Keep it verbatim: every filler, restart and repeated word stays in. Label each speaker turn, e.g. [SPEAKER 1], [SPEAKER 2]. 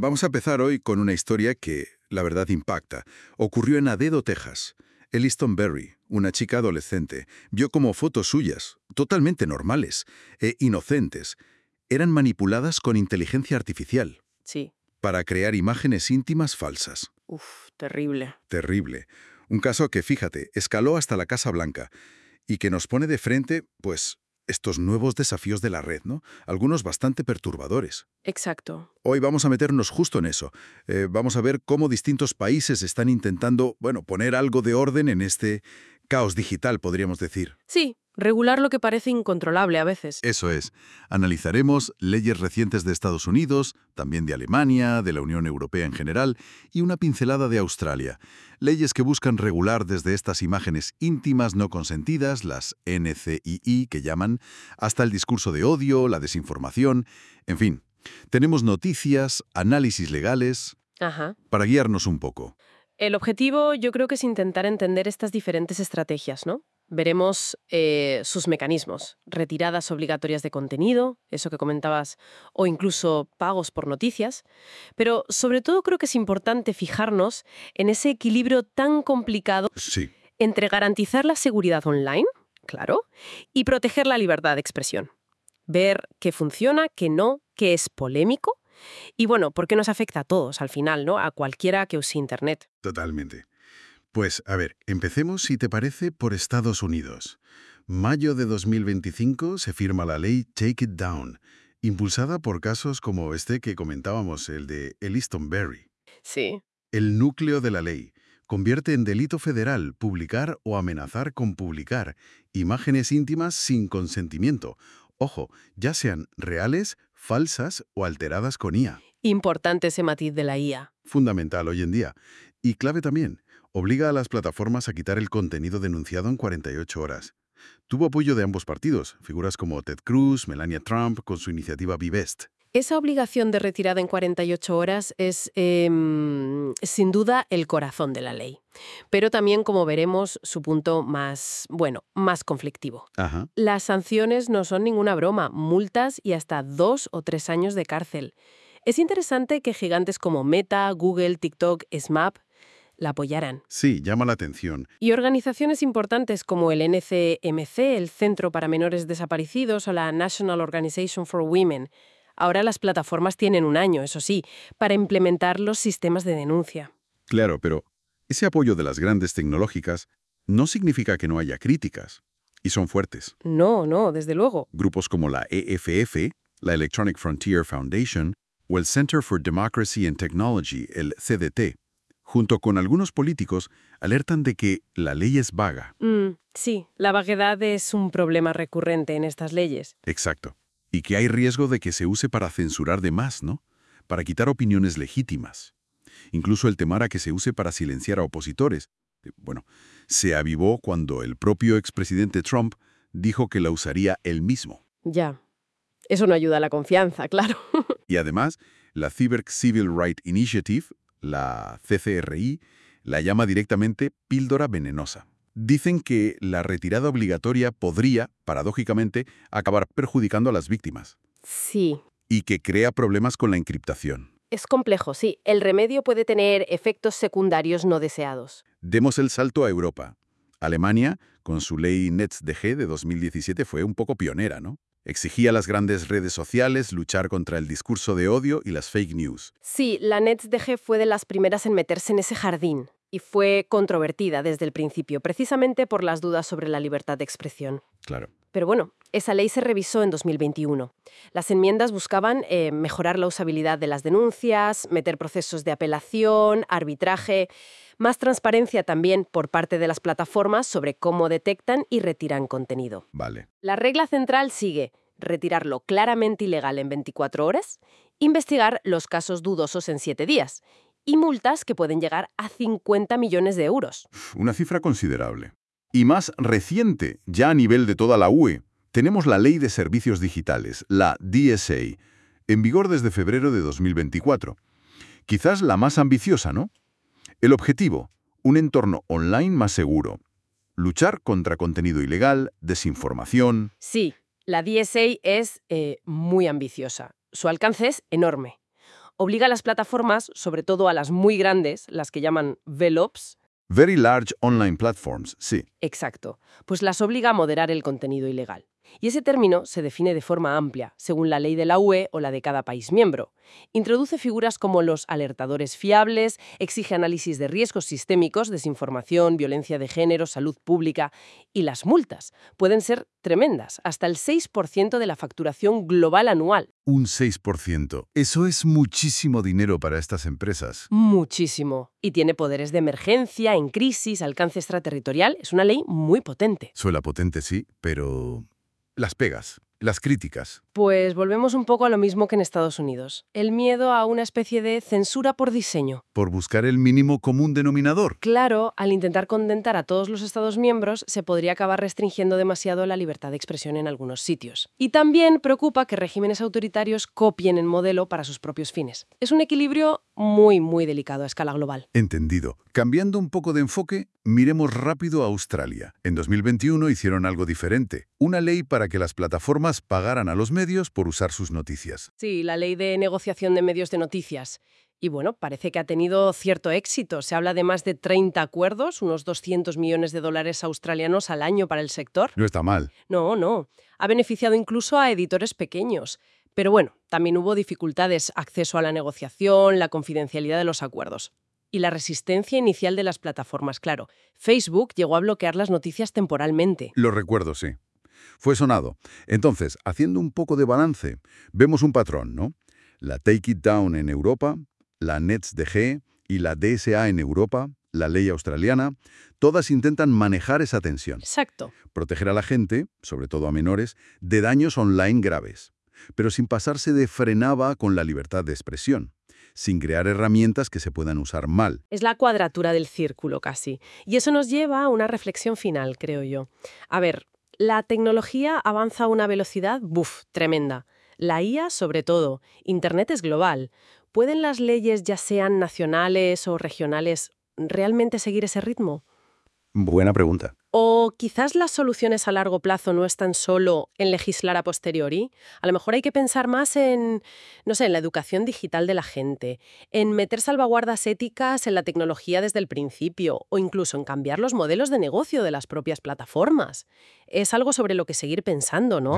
[SPEAKER 1] vamos a empezar hoy con una historia que, la verdad, impacta. Ocurrió en Adedo, Texas. Elliston Berry, una chica adolescente, vio como fotos suyas, totalmente normales e inocentes, eran manipuladas con inteligencia artificial
[SPEAKER 2] Sí.
[SPEAKER 1] para crear imágenes íntimas falsas.
[SPEAKER 2] Uf, terrible.
[SPEAKER 1] Terrible. Un caso que, fíjate, escaló hasta la Casa Blanca y que nos pone de frente, pues, estos nuevos desafíos de la red, ¿no? Algunos bastante perturbadores.
[SPEAKER 2] Exacto.
[SPEAKER 1] Hoy vamos a meternos justo en eso. Eh, vamos a ver cómo distintos países están intentando, bueno, poner algo de orden en este caos digital, podríamos decir.
[SPEAKER 2] Sí, regular lo que parece incontrolable a veces.
[SPEAKER 1] Eso es. Analizaremos leyes recientes de Estados Unidos, también de Alemania, de la Unión Europea en general, y una pincelada de Australia. Leyes que buscan regular desde estas imágenes íntimas no consentidas, las N C I I que llaman, hasta el discurso de odio, la desinformación, en fin. Tenemos noticias, análisis legales,
[SPEAKER 2] Ajá.
[SPEAKER 1] para guiarnos un poco.
[SPEAKER 2] El objetivo yo creo que es intentar entender estas diferentes estrategias, ¿no? Veremos eh, sus mecanismos, retiradas obligatorias de contenido, eso que comentabas, o incluso pagos por noticias. Pero sobre todo creo que es importante fijarnos en ese equilibrio tan complicado
[SPEAKER 1] Sí.
[SPEAKER 2] entre garantizar la seguridad online, claro, y proteger la libertad de expresión. Ver qué funciona, qué no, qué es polémico y, bueno, por qué nos afecta a todos al final, ¿no? A cualquiera que use Internet.
[SPEAKER 1] Totalmente. Pues, a ver, empecemos, si te parece, por Estados Unidos. Mayo de dos mil veinticinco se firma la ley Take It Down, impulsada por casos como este que comentábamos, el de Elliston Berry.
[SPEAKER 2] Sí.
[SPEAKER 1] El núcleo de la ley convierte en delito federal publicar o amenazar con publicar imágenes íntimas sin consentimiento. Ojo, ya sean reales, falsas o alteradas con I A.
[SPEAKER 2] Importante ese matiz de la I A.
[SPEAKER 1] Fundamental hoy en día. Y clave también, obliga a las plataformas a quitar el contenido denunciado en cuarenta y ocho horas. Tuvo apoyo de ambos partidos, figuras como Ted Cruz, Melania Trump, con su iniciativa Be Best.
[SPEAKER 2] Esa obligación de retirada en cuarenta y ocho horas es, eh, sin duda, el corazón de la ley. Pero también, como veremos, su punto más, bueno, más conflictivo.
[SPEAKER 1] Ajá.
[SPEAKER 2] Las sanciones no son ninguna broma, multas y hasta dos o tres años de cárcel. Es interesante que gigantes como Meta, Google, TikTok, Snap la apoyaran.
[SPEAKER 1] Sí, llama la atención.
[SPEAKER 2] Y organizaciones importantes como el N C M C, el Centro para Menores Desaparecidos, o la National Organization for Women. Ahora las plataformas tienen un año, eso sí, para implementar los sistemas de denuncia.
[SPEAKER 1] Claro, pero ese apoyo de las grandes tecnológicas no significa que no haya críticas. Y son fuertes.
[SPEAKER 2] No, no, desde luego.
[SPEAKER 1] Grupos como la E F F, la Electronic Frontier Foundation, o el Center for Democracy and Technology, el C D T, junto con algunos políticos, alertan de que la ley es vaga.
[SPEAKER 2] Mm, sí, la vaguedad es un problema recurrente en estas leyes.
[SPEAKER 1] Exacto. Y que hay riesgo de que se use para censurar de más, ¿no? Para quitar opiniones legítimas. Incluso el temor a que se use para silenciar a opositores. Bueno, se avivó cuando el propio expresidente Trump dijo que la usaría él mismo.
[SPEAKER 2] Ya. Eso no ayuda a la confianza, claro.
[SPEAKER 1] Y además, la Cyber Civil Rights Initiative, la C C R I, la llama directamente píldora venenosa. Dicen que la retirada obligatoria podría, paradójicamente, acabar perjudicando a las víctimas.
[SPEAKER 2] Sí.
[SPEAKER 1] Y que crea problemas con la encriptación.
[SPEAKER 2] Es complejo, sí. El remedio puede tener efectos secundarios no deseados.
[SPEAKER 1] Demos el salto a Europa. Alemania, con su ley NetzDG de dos mil diecisiete, fue un poco pionera, ¿no? Exigía a las grandes redes sociales luchar contra el discurso de odio y las fake news.
[SPEAKER 2] Sí, la NetzDG fue de las primeras en meterse en ese jardín y fue controvertida desde el principio, precisamente por las dudas sobre la libertad de expresión.
[SPEAKER 1] Claro.
[SPEAKER 2] Pero bueno, esa ley se revisó en dos mil veintiuno. Las enmiendas buscaban eh, mejorar la usabilidad de las denuncias, meter procesos de apelación, arbitraje, más transparencia también por parte de las plataformas sobre cómo detectan y retiran contenido.
[SPEAKER 1] Vale.
[SPEAKER 2] La regla central sigue: retirarlo claramente ilegal en veinticuatro horas, investigar los casos dudosos en siete días y multas que pueden llegar a cincuenta millones de euros.
[SPEAKER 1] Una cifra considerable. Y más reciente, ya a nivel de toda la U E, tenemos la Ley de Servicios Digitales, la D S A, en vigor desde febrero de dos mil veinticuatro. Quizás la más ambiciosa, ¿no? El objetivo, un entorno online más seguro. Luchar contra contenido ilegal, desinformación.
[SPEAKER 2] Sí, la D S A es eh, muy ambiciosa. Su alcance es enorme. obliga a las plataformas, sobre todo a las muy grandes, las que llaman V L O Ps.
[SPEAKER 1] Very Large Online Platforms, sí.
[SPEAKER 2] Exacto, pues las obliga a moderar el contenido ilegal. Y ese término se define de forma amplia, según la ley de la U E o la de cada país miembro. Introduce figuras como los alertadores fiables, exige análisis de riesgos sistémicos, desinformación, violencia de género, salud pública. Y las multas pueden ser tremendas, hasta el seis por ciento de la facturación global anual.
[SPEAKER 1] Un seis por ciento. Eso es muchísimo dinero para estas empresas.
[SPEAKER 2] Muchísimo. Y tiene poderes de emergencia, en crisis, alcance extraterritorial. Es una ley muy potente.
[SPEAKER 1] Suena potente, sí, pero... las pegas, las críticas.
[SPEAKER 2] Pues volvemos un poco a lo mismo que en Estados Unidos. El miedo a una especie de censura por diseño.
[SPEAKER 1] Por buscar el mínimo común denominador.
[SPEAKER 2] Claro, al intentar contentar a todos los Estados miembros, se podría acabar restringiendo demasiado la libertad de expresión en algunos sitios. Y también preocupa que regímenes autoritarios copien el modelo para sus propios fines. Es un equilibrio muy, muy delicado a escala global.
[SPEAKER 1] Entendido. Cambiando un poco de enfoque, miremos rápido a Australia. En dos mil veintiuno hicieron algo diferente. Una ley para que las plataformas pagaran a los medios por usar sus noticias.
[SPEAKER 2] Sí, la ley de negociación de medios de noticias. Y bueno, parece que ha tenido cierto éxito. Se habla de más de treinta acuerdos, unos doscientos millones de dólares australianos al año para el sector.
[SPEAKER 1] No está mal.
[SPEAKER 2] No, no. Ha beneficiado incluso a editores pequeños. Pero bueno, también hubo dificultades, acceso a la negociación, la confidencialidad de los acuerdos. Y la resistencia inicial de las plataformas, claro. Facebook llegó a bloquear las noticias temporalmente.
[SPEAKER 1] Lo recuerdo, sí. Fue sonado. Entonces, haciendo un poco de balance, vemos un patrón, ¿no? La Take It Down en Europa, la NetzDG y la D S A en Europa, la ley australiana, todas intentan manejar esa tensión.
[SPEAKER 2] Exacto.
[SPEAKER 1] Proteger a la gente, sobre todo a menores, de daños online graves, pero sin pasarse de frenaba con la libertad de expresión, sin crear herramientas que se puedan usar mal.
[SPEAKER 2] Es la cuadratura del círculo casi. Y eso nos lleva a una reflexión final, creo yo. A ver, la tecnología avanza a una velocidad, buf, tremenda. La I A, sobre todo. Internet es global. ¿Pueden las leyes, ya sean nacionales o regionales, realmente seguir ese ritmo?
[SPEAKER 1] Buena pregunta.
[SPEAKER 2] O quizás las soluciones a largo plazo no están solo en legislar a posteriori. A lo mejor hay que pensar más en, no sé, en la educación digital de la gente, en meter salvaguardas éticas en la tecnología desde el principio, o incluso en cambiar los modelos de negocio de las propias plataformas. Es algo sobre lo que seguir pensando, ¿no?